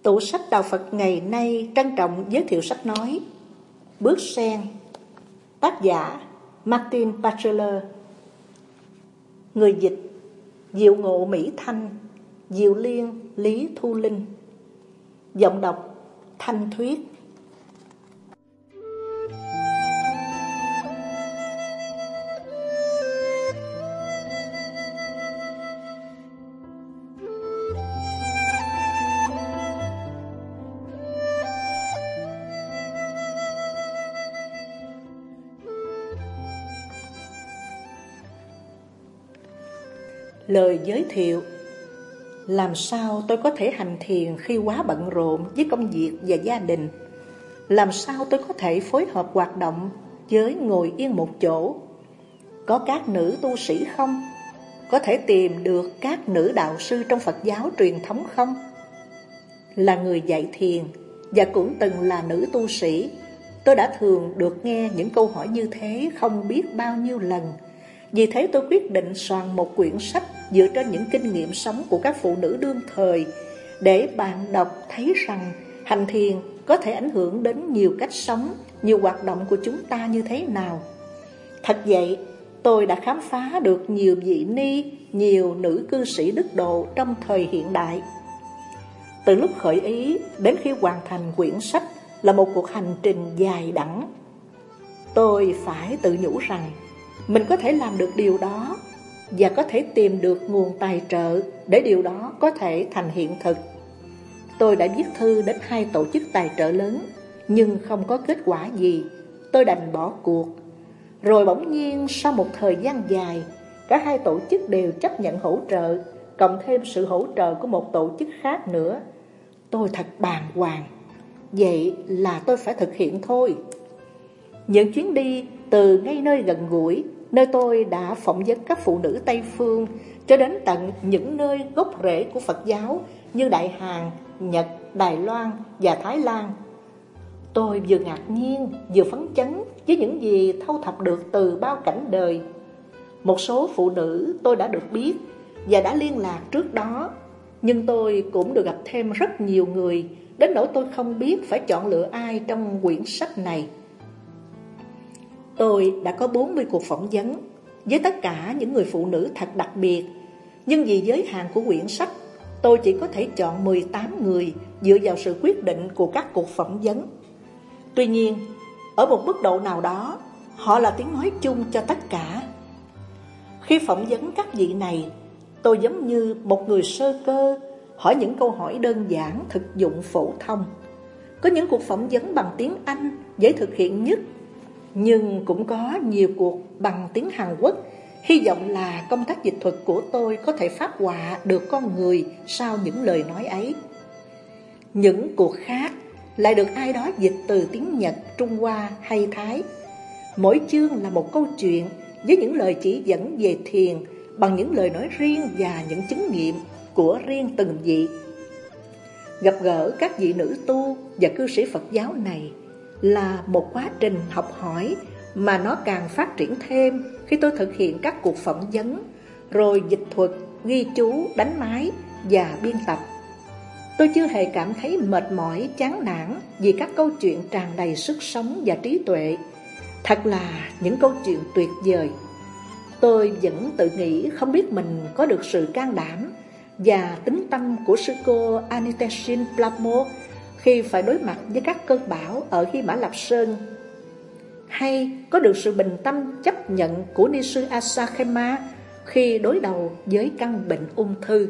Tủ sách Đạo Phật ngày nay trân trọng giới thiệu sách nói Bước Sen, tác giả Martin Batchelor, người dịch Diệu Ngộ Mỹ Thanh, Diệu Liên Lý Thu Linh, giọng đọc Thanh Thuyết. Lời giới thiệu. Làm sao tôi có thể hành thiền khi quá bận rộn với công việc và gia đình? Làm sao tôi có thể phối hợp hoạt động với ngồi yên một chỗ? Có các nữ tu sĩ không? Có thể tìm được các nữ đạo sư trong Phật giáo truyền thống không? Là người dạy thiền và cũng từng là nữ tu sĩ, tôi đã thường được nghe những câu hỏi như thế không biết bao nhiêu lần. Vì thế tôi quyết định soạn một quyển sách dựa trên những kinh nghiệm sống của các phụ nữ đương thời, để bạn đọc thấy rằng hành thiền có thể ảnh hưởng đến nhiều cách sống, nhiều hoạt động của chúng ta như thế nào. Thật vậy, tôi đã khám phá được nhiều vị ni, nhiều nữ cư sĩ đức độ trong thời hiện đại. Từ lúc khởi ý đến khi hoàn thành quyển sách là một cuộc hành trình dài đẵng. Tôi phải tự nhủ rằng mình có thể làm được điều đó và có thể tìm được nguồn tài trợ để điều đó có thể thành hiện thực. Tôi đã viết thư đến 2 tổ chức tài trợ lớn, nhưng không có kết quả gì. Tôi đành bỏ cuộc. Rồi bỗng nhiên sau một thời gian dài, cả 2 tổ chức đều chấp nhận hỗ trợ, cộng thêm sự hỗ trợ của một tổ chức khác nữa. Tôi thật bàng hoàng. Vậy là tôi phải thực hiện thôi. Những chuyến đi từ ngay nơi gần gũi, nơi tôi đã phỏng vấn các phụ nữ Tây Phương, cho đến tận những nơi gốc rễ của Phật giáo như Đại Hàn, Nhật, Đài Loan và Thái Lan. Tôi vừa ngạc nhiên, vừa phấn chấn với những gì thâu thập được từ bao cảnh đời. Một số phụ nữ tôi đã được biết và đã liên lạc trước đó, nhưng tôi cũng được gặp thêm rất nhiều người, đến nỗi tôi không biết phải chọn lựa ai trong quyển sách này. Tôi đã có 40 cuộc phỏng vấn với tất cả những người phụ nữ thật đặc biệt, nhưng vì giới hạn của quyển sách, tôi chỉ có thể chọn 18 người dựa vào sự quyết định của các cuộc phỏng vấn. Tuy nhiên, ở một mức độ nào đó, họ là tiếng nói chung cho tất cả. Khi phỏng vấn các vị này, tôi giống như một người sơ cơ, hỏi những câu hỏi đơn giản, thực dụng phổ thông. Có những cuộc phỏng vấn bằng tiếng Anh dễ thực hiện nhất, nhưng cũng có nhiều cuộc bằng tiếng Hàn Quốc. Hy vọng là công tác dịch thuật của tôi có thể phát họa được con người sau những lời nói ấy. Những cuộc khác lại được ai đó dịch từ tiếng Nhật, Trung Hoa hay Thái. Mỗi chương là một câu chuyện với những lời chỉ dẫn về thiền bằng những lời nói riêng và những chứng nghiệm của riêng từng vị. Gặp gỡ các vị nữ tu và cư sĩ Phật giáo này là một quá trình học hỏi mà nó càng phát triển thêm khi tôi thực hiện các cuộc phỏng vấn, rồi dịch thuật, ghi chú, đánh máy và biên tập. Tôi chưa hề cảm thấy mệt mỏi, chán nản vì các câu chuyện tràn đầy sức sống và trí tuệ. Thật là những câu chuyện tuyệt vời. Tôi vẫn tự nghĩ không biết mình có được sự can đảm và tính tâm của sư cô Aniteshin Plamo khi phải đối mặt với các cơn bão ở Hy Mã Lạp Sơn, hay có được sự bình tâm chấp nhận của ni sư Asakema khi đối đầu với căn bệnh ung thư.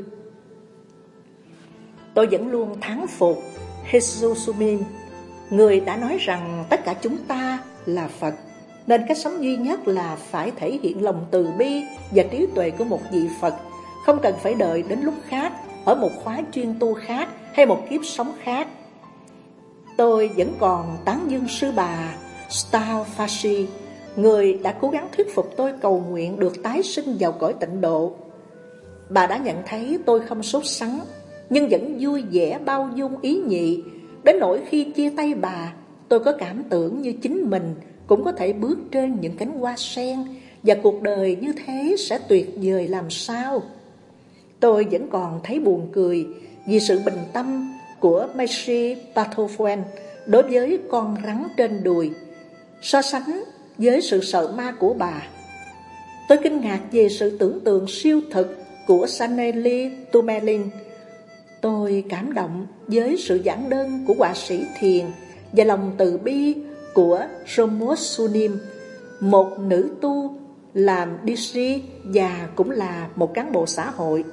Tôi vẫn luôn thán phục Hesusumin, người đã nói rằng tất cả chúng ta là Phật, nên cách sống duy nhất là phải thể hiện lòng từ bi và trí tuệ của một vị Phật, không cần phải đợi đến lúc khác, ở một khóa chuyên tu khác hay một kiếp sống khác. Tôi vẫn còn tán dương sư bà Starfashi, người đã cố gắng thuyết phục tôi cầu nguyện được tái sinh vào cõi tịnh độ. Bà đã nhận thấy tôi không sốt sắng, nhưng vẫn vui vẻ bao dung ý nhị, đến nỗi khi chia tay bà, tôi có cảm tưởng như chính mình cũng có thể bước trên những cánh hoa sen, và cuộc đời như thế sẽ tuyệt vời làm sao. Tôi vẫn còn thấy buồn cười vì sự bình tâm của Macy Bartholomew đối với con rắn trên đùi, so sánh với sự sợ ma của bà. Tôi kinh ngạc về sự tưởng tượng siêu thực của Sanelli Tumelin. Tôi cảm động với sự giản đơn của họa sĩ thiền và lòng từ bi của Romus Sunim, một nữ tu làm DC và cũng là một cán bộ xã hội.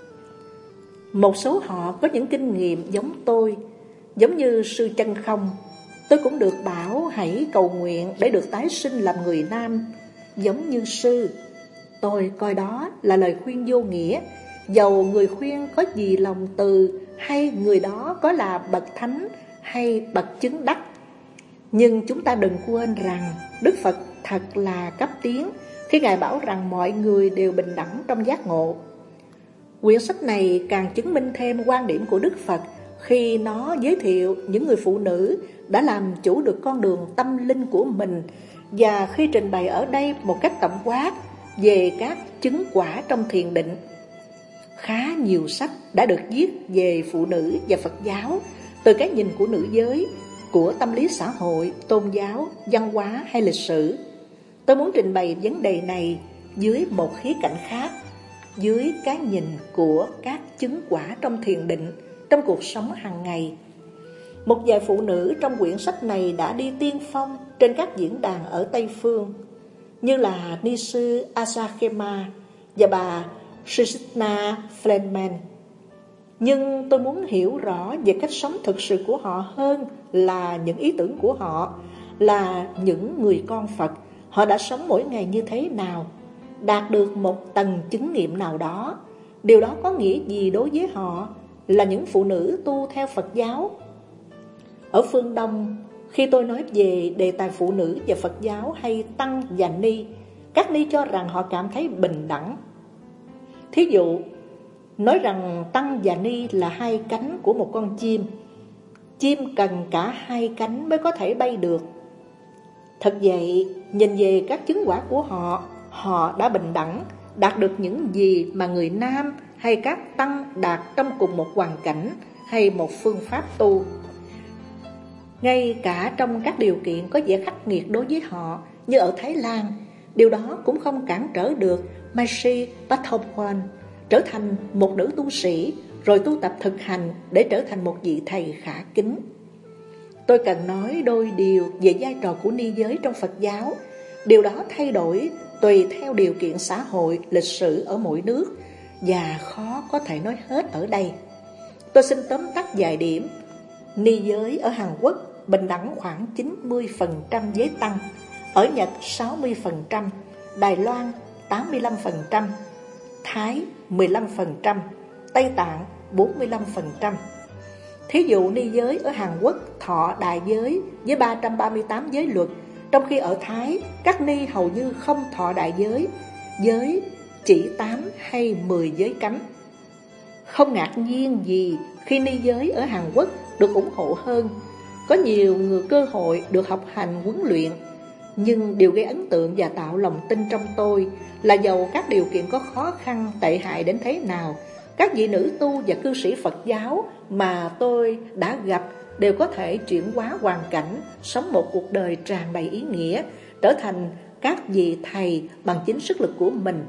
Một số họ có những kinh nghiệm giống tôi, giống như sư Chân Không. Tôi cũng được bảo hãy cầu nguyện để được tái sinh làm người nam, giống như sư. Tôi coi đó là lời khuyên vô nghĩa, dầu người khuyên có gì lòng từ hay người đó có là bậc thánh hay bậc chứng đắc. Nhưng chúng ta đừng quên rằng Đức Phật thật là cấp tiến khi Ngài bảo rằng mọi người đều bình đẳng trong giác ngộ. Quyển sách này càng chứng minh thêm quan điểm của Đức Phật khi nó giới thiệu những người phụ nữ đã làm chủ được con đường tâm linh của mình, và khi trình bày ở đây một cách tổng quát về các chứng quả trong thiền định. Khá nhiều sách đã được viết về phụ nữ và Phật giáo từ cái nhìn của nữ giới, của tâm lý xã hội, tôn giáo, văn hóa hay lịch sử. Tôi muốn trình bày vấn đề này dưới một khía cạnh khác, dưới cái nhìn của các chứng quả trong thiền định, trong cuộc sống hàng ngày. Một vài phụ nữ trong quyển sách này đã đi tiên phong trên các diễn đàn ở Tây Phương, như là ni sư Asakema và bà Srishna Fleman. Nhưng tôi muốn hiểu rõ về cách sống thực sự của họ hơn là những ý tưởng của họ, là những người con Phật. Họ đã sống mỗi ngày như thế nào, đạt được một tầng chứng nghiệm nào đó. Điều đó có nghĩa gì đối với họ là những phụ nữ tu theo Phật giáo? Ở phương Đông, khi tôi nói về đề tài phụ nữ và Phật giáo hay tăng và ni, các ni cho rằng họ cảm thấy bình đẳng. Thí dụ, nói rằng tăng và ni là hai cánh của một con chim. Chim cần cả hai cánh mới có thể bay được. Thật vậy, nhìn về các chứng quả của họ, họ đã bình đẳng, đạt được những gì mà người nam hay các tăng đạt trong cùng một hoàn cảnh hay một phương pháp tu. Ngay cả trong các điều kiện có vẻ khắc nghiệt đối với họ, như ở Thái Lan, điều đó cũng không cản trở được Macy Bartholomew trở thành một nữ tu sĩ, rồi tu tập thực hành để trở thành một vị thầy khả kính. Tôi cần nói đôi điều về vai trò của ni giới trong Phật giáo. Điều đó thay đổi tùy theo điều kiện xã hội, lịch sử ở mỗi nước, và khó có thể nói hết ở đây. Tôi xin tóm tắt vài điểm. Ni giới ở Hàn Quốc bình đẳng khoảng 90% với tăng, ở Nhật 60%, Đài Loan 85%, Thái 15%, Tây Tạng 45%. Thí dụ ni giới ở Hàn Quốc thọ đại giới với 338 giới luật, trong khi ở Thái các ni hầu như không thọ đại giới chỉ 8 hay 10 giới cấm. Không ngạc nhiên gì khi ni giới ở Hàn Quốc được ủng hộ hơn, có nhiều người cơ hội được học hành huấn luyện. Nhưng điều gây ấn tượng và tạo lòng tin trong tôi là dầu các điều kiện có khó khăn tệ hại đến thế nào, các vị nữ tu và cư sĩ Phật giáo mà tôi đã gặp đều có thể chuyển hóa hoàn cảnh, sống một cuộc đời tràn đầy ý nghĩa, trở thành các vị thầy bằng chính sức lực của mình.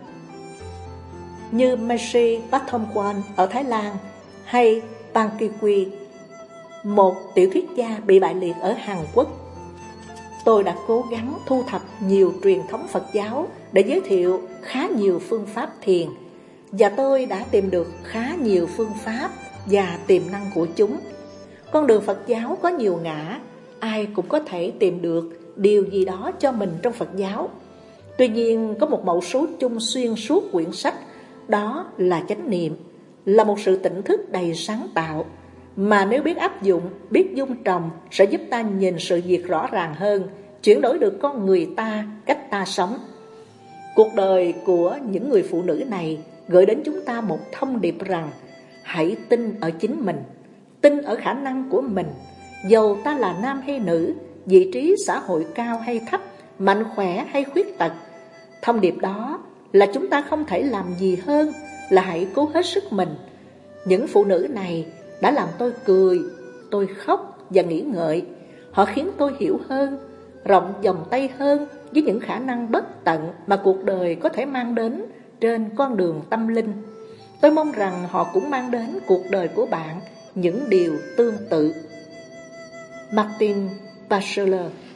Như Macy Bartholomew ở Thái Lan hay Pan Ki-quy, một tiểu thuyết gia bị bại liệt ở Hàn Quốc. Tôi đã cố gắng thu thập nhiều truyền thống Phật giáo để giới thiệu khá nhiều phương pháp thiền, và tôi đã tìm được khá nhiều phương pháp và tiềm năng của chúng. Con đường Phật giáo có nhiều ngã, ai cũng có thể tìm được điều gì đó cho mình trong Phật giáo. Tuy nhiên, có một mẫu số chung xuyên suốt quyển sách, đó là chánh niệm, là một sự tỉnh thức đầy sáng tạo, mà nếu biết áp dụng, biết dung trồng sẽ giúp ta nhìn sự việc rõ ràng hơn, chuyển đổi được con người ta, cách ta sống. Cuộc đời của những người phụ nữ này gửi đến chúng ta một thông điệp rằng hãy tin ở chính mình, tin ở khả năng của mình, dầu ta là nam hay nữ, vị trí xã hội cao hay thấp, mạnh khỏe hay khuyết tật. Thông điệp đó là chúng ta không thể làm gì hơn là hãy cố hết sức mình. Những phụ nữ này đã làm tôi cười, tôi khóc và nghĩ ngợi. Họ khiến tôi hiểu hơn, rộng vòng tay hơn với những khả năng bất tận mà cuộc đời có thể mang đến trên con đường tâm linh. Tôi mong rằng họ cũng mang đến cuộc đời của bạn những điều tương tự. Martin Bachelor.